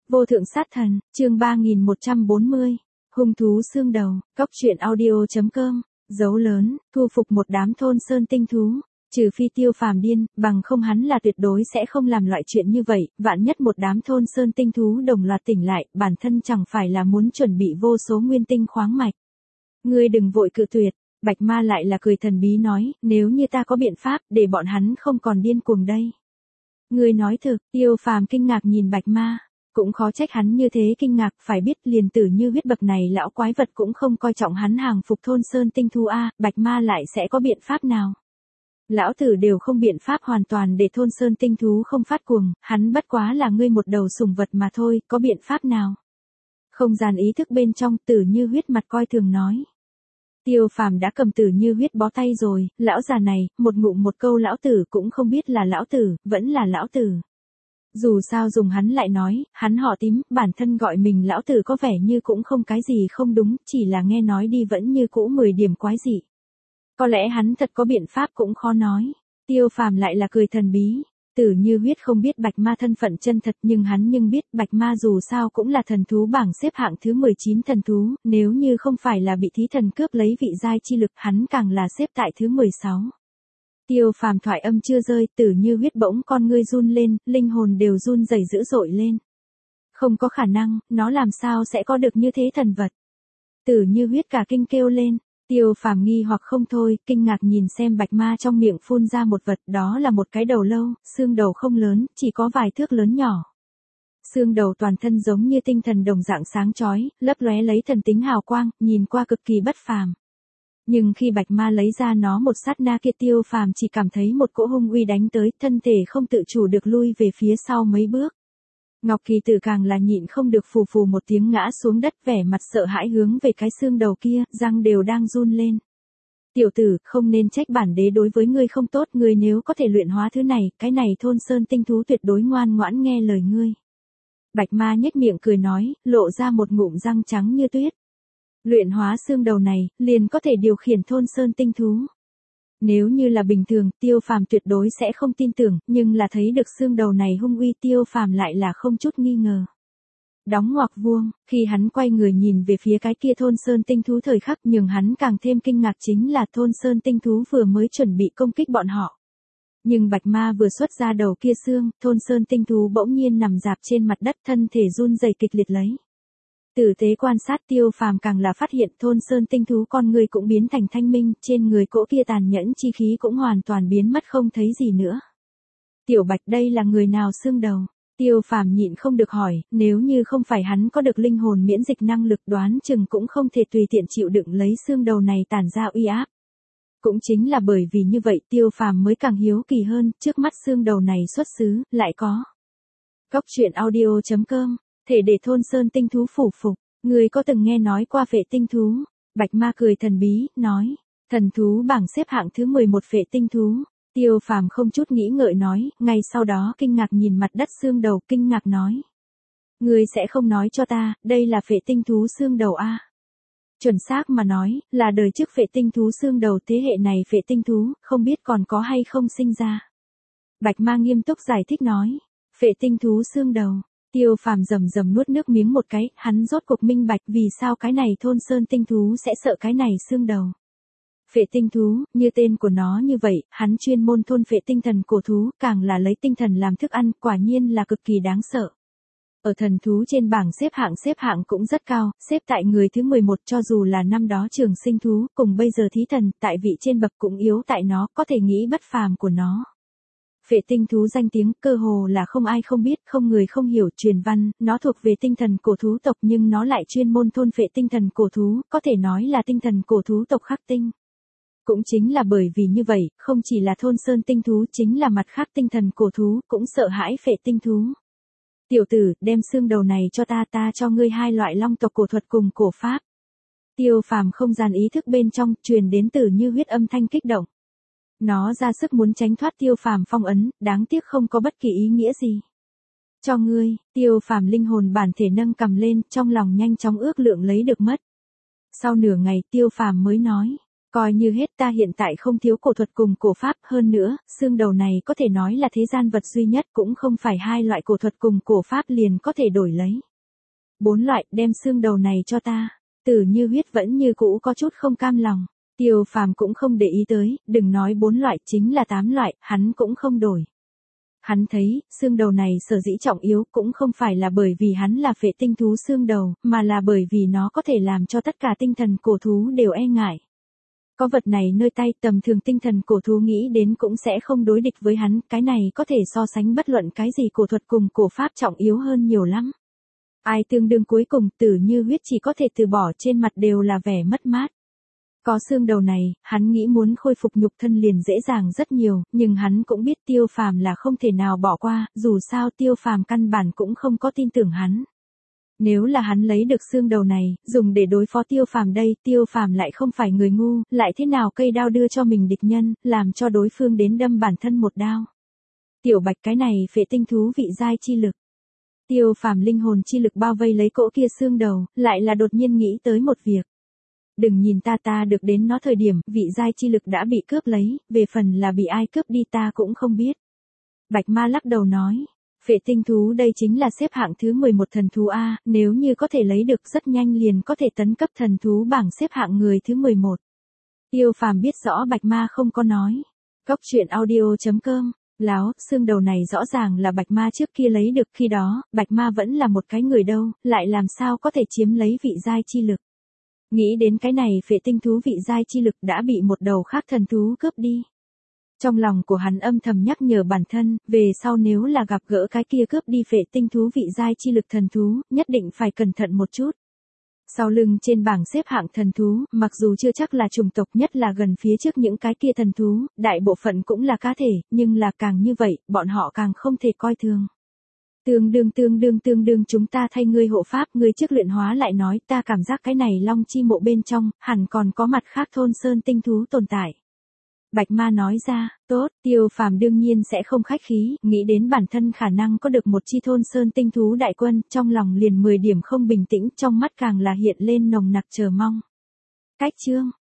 Vô thượng sát thần, chương 3140. Hung thú xương đầu, cóc truyện audio.com. Dấu lớn, thu phục một đám thôn sơn tinh thú. Trừ phi Tiêu Phàm điên, bằng không hắn là tuyệt đối sẽ không làm loại chuyện như vậy, vạn nhất một đám thôn sơn tinh thú đồng loạt tỉnh lại, bản thân chẳng phải là muốn chuẩn bị vô số nguyên tinh khoáng mạch. Ngươi đừng vội cự tuyệt, Bạch Ma lại là cười thần bí nói, nếu như ta có biện pháp, để bọn hắn không còn điên cuồng đây. Ngươi nói thực, Tiêu Phàm kinh ngạc nhìn Bạch Ma. Cũng khó trách hắn như thế kinh ngạc, phải biết liền tử như huyết bậc này lão quái vật cũng không coi trọng hắn hàng phục thôn sơn tinh thú a, Bạch Ma lại sẽ có biện pháp nào? Lão tử đều không biện pháp hoàn toàn để thôn sơn tinh thú không phát cuồng, hắn bất quá là ngươi một đầu sủng vật mà thôi, có biện pháp nào? Không gian ý thức bên trong tử như huyết mặt coi thường nói. Tiêu Phàm đã cầm tử như huyết bó tay rồi, lão già này, một ngụm một câu lão tử cũng không biết là lão tử, vẫn là lão tử. Dù sao dùng hắn lại nói, hắn họ Tím, bản thân gọi mình lão tử có vẻ như cũng không cái gì không đúng, chỉ là nghe nói đi vẫn như cũ 10 điểm quái dị. Có lẽ hắn thật có biện pháp cũng khó nói. Tiêu Phàm lại là cười thần bí. Tử như huyết không biết Bạch Ma thân phận chân thật nhưng hắn biết Bạch Ma dù sao cũng là thần thú bảng xếp hạng thứ 19 thần thú, nếu như không phải là bị thí thần cướp lấy vị giai chi lực hắn càng là xếp tại thứ 16. Tiêu Phàm thoại âm chưa rơi, tử như huyết bỗng con ngươi run lên, linh hồn đều run rẩy dữ dội lên. Không có khả năng, nó làm sao sẽ có được như thế thần vật. Tử như huyết cả kinh kêu lên. Tiêu Phàm nghi hoặc không thôi, kinh ngạc nhìn xem Bạch Ma trong miệng phun ra một vật, đó là một cái đầu lâu, xương đầu không lớn, chỉ có vài thước lớn nhỏ. Xương đầu toàn thân giống như tinh thần đồng dạng sáng chói, lấp lóe lấy thần tính hào quang, nhìn qua cực kỳ bất phàm. Nhưng khi Bạch Ma lấy ra nó một sát na kia, Tiêu Phàm chỉ cảm thấy một cỗ hung uy đánh tới, thân thể không tự chủ được lui về phía sau mấy bước. Ngọc Kỳ Tử càng là nhịn không được phù phù một tiếng ngã xuống đất, vẻ mặt sợ hãi hướng về cái xương đầu kia, răng đều đang run lên. Tiểu tử, không nên trách bản đế đối với ngươi không tốt, ngươi nếu có thể luyện hóa thứ này, cái này thôn sơn tinh thú tuyệt đối ngoan ngoãn nghe lời ngươi. Bạch Ma nhếch miệng cười nói, lộ ra một ngụm răng trắng như tuyết. Luyện hóa xương đầu này, liền có thể điều khiển thôn sơn tinh thú. Nếu như là bình thường, Tiêu Phàm tuyệt đối sẽ không tin tưởng, nhưng là thấy được xương đầu này hung uy, Tiêu Phàm lại là không chút nghi ngờ. Đóng ngoặc vuông, khi hắn quay người nhìn về phía cái kia thôn sơn tinh thú thời khắc nhưng hắn càng thêm kinh ngạc chính là thôn sơn tinh thú vừa mới chuẩn bị công kích bọn họ. Nhưng Bạch Ma vừa xuất ra đầu kia xương, thôn sơn tinh thú bỗng nhiên nằm rạp trên mặt đất, thân thể run rẩy kịch liệt lấy. Tử tế quan sát, Tiêu Phàm càng là phát hiện thôn sơn tinh thú con người cũng biến thành thanh minh, trên người cỗ kia tàn nhẫn chi khí cũng hoàn toàn biến mất không thấy gì nữa. Tiểu Bạch, đây là người nào xương đầu? Tiêu Phàm nhịn không được hỏi, nếu như không phải hắn có được linh hồn miễn dịch năng lực đoán chừng cũng không thể tùy tiện chịu đựng lấy xương đầu này tản ra uy áp. Cũng chính là bởi vì như vậy Tiêu Phàm mới càng hiếu kỳ hơn, trước mắt xương đầu này xuất xứ, lại có. Cóc truyện audio.com. Thể để thôn sơn tinh thú phủ phục, người có từng nghe nói qua phệ tinh thú? Bạch Ma cười thần bí, nói, thần thú bảng xếp hạng thứ 11 phệ tinh thú. Tiêu Phàm không chút nghĩ ngợi nói, ngay sau đó kinh ngạc nhìn mặt đất xương đầu, kinh ngạc nói. Ngươi sẽ không nói cho ta, đây là phệ tinh thú xương đầu a? Chuẩn xác mà nói, là đời trước phệ tinh thú xương đầu, thế hệ này phệ tinh thú, không biết còn có hay không sinh ra. Bạch Ma nghiêm túc giải thích nói, phệ tinh thú xương đầu. Tiêu Phàm rầm nuốt nước miếng một cái, hắn rốt cuộc minh bạch vì sao cái này thôn sơn tinh thú sẽ sợ cái này xương đầu. Phệ tinh thú, như tên của nó như vậy, hắn chuyên môn thôn phệ tinh thần cổ thú, càng là lấy tinh thần làm thức ăn, quả nhiên là cực kỳ đáng sợ. Ở thần thú trên bảng xếp hạng cũng rất cao, xếp tại người thứ 11, cho dù là năm đó trường sinh thú, cùng bây giờ thí thần, tại vị trên bậc cũng yếu tại nó, có thể nghĩ bất phàm của nó. Phệ tinh thú danh tiếng cơ hồ là không ai không biết, không người không hiểu, truyền văn, nó thuộc về tinh thần cổ thú tộc nhưng nó lại chuyên môn thôn phệ tinh thần cổ thú, có thể nói là tinh thần cổ thú tộc khắc tinh. Cũng chính là bởi vì như vậy, không chỉ là thôn sơn tinh thú, chính là mặt khác tinh thần cổ thú, cũng sợ hãi phệ tinh thú. Tiểu tử, đem xương đầu này cho ta, ta cho ngươi 2 loại long tộc cổ thuật cùng cổ pháp. Tiêu Phàm không gian ý thức bên trong, truyền đến từ như huyết âm thanh kích động. Nó ra sức muốn tránh thoát Tiêu Phàm phong ấn, đáng tiếc không có bất kỳ ý nghĩa gì. Cho ngươi, Tiêu Phàm linh hồn bản thể nâng cầm lên, trong lòng nhanh chóng ước lượng lấy được mất. Sau nửa ngày Tiêu Phàm mới nói, Coi như hết ta hiện tại không thiếu cổ thuật cùng cổ pháp, hơn nữa, xương đầu này có thể nói là thế gian vật duy nhất, cũng không phải hai loại cổ thuật cùng cổ pháp liền có thể đổi lấy. 4 loại, đem xương đầu này cho ta. Tử Như Huyết vẫn như cũ có chút không cam lòng. Tiêu Phàm cũng không để ý tới, đừng nói 4 loại, chính là 8 loại, hắn cũng không đổi. Hắn thấy, xương đầu này sở dĩ trọng yếu cũng không phải là bởi vì hắn là phệ tinh thú xương đầu, mà là bởi vì nó có thể làm cho tất cả tinh thần cổ thú đều e ngại. Có vật này nơi tay, tầm thường tinh thần cổ thú nghĩ đến cũng sẽ không đối địch với hắn, cái này có thể so sánh bất luận cái gì cổ thuật cùng cổ pháp trọng yếu hơn nhiều lắm. Ai tương đương cuối cùng, Tử Như Huyết chỉ có thể từ bỏ, trên mặt đều là vẻ mất mát. Có xương đầu này, hắn nghĩ muốn khôi phục nhục thân liền dễ dàng rất nhiều, nhưng hắn cũng biết Tiêu Phàm là không thể nào bỏ qua, dù sao Tiêu Phàm căn bản cũng không có tin tưởng hắn. Nếu là hắn lấy được xương đầu này, dùng để đối phó Tiêu Phàm đây, Tiêu Phàm lại không phải người ngu, lại thế nào cây đao đưa cho mình địch nhân, làm cho đối phương đến đâm bản thân một đao. Tiểu Bạch, cái này phệ tinh thú vị giai chi lực. Tiêu Phàm linh hồn chi lực bao vây lấy cỗ kia xương đầu, lại là đột nhiên nghĩ tới một việc. Đừng nhìn ta được đến nó thời điểm, vị giai chi lực đã bị cướp lấy, về phần là bị ai cướp đi ta cũng không biết. Bạch Ma lắc đầu nói, phệ tinh thú đây chính là xếp hạng thứ 11 thần thú A, nếu như có thể lấy được rất nhanh liền có thể tấn cấp thần thú bảng xếp hạng người thứ 11. Tiêu Phàm biết rõ Bạch Ma không có nói. Cốc truyện audio.com, láo, xương đầu này rõ ràng là Bạch Ma trước kia lấy được, khi đó, Bạch Ma vẫn là một cái người đâu, lại làm sao có thể chiếm lấy vị giai chi lực. Nghĩ đến cái này phệ tinh thú vị giai chi lực đã bị một đầu khác thần thú cướp đi. Trong lòng của hắn âm thầm nhắc nhở bản thân, về sau nếu là gặp gỡ cái kia cướp đi phệ tinh thú vị giai chi lực thần thú, nhất định phải cẩn thận một chút. Sau lưng trên bảng xếp hạng thần thú, mặc dù chưa chắc là chủng tộc, nhất là gần phía trước những cái kia thần thú, đại bộ phận cũng là cá thể, nhưng là càng như vậy, bọn họ càng không thể coi thường. Tương đương chúng ta thay ngươi hộ pháp, ngươi trước luyện hóa lại nói, ta cảm giác cái này Long Chi mộ bên trong, hẳn còn có mặt khác thôn sơn tinh thú tồn tại. Bạch Ma nói ra, tốt, Tiêu Phàm đương nhiên sẽ không khách khí, nghĩ đến bản thân khả năng có được một chi thôn sơn tinh thú đại quân, trong lòng liền 10 điểm không bình tĩnh, trong mắt càng là hiện lên nồng nặc chờ mong. Cách chương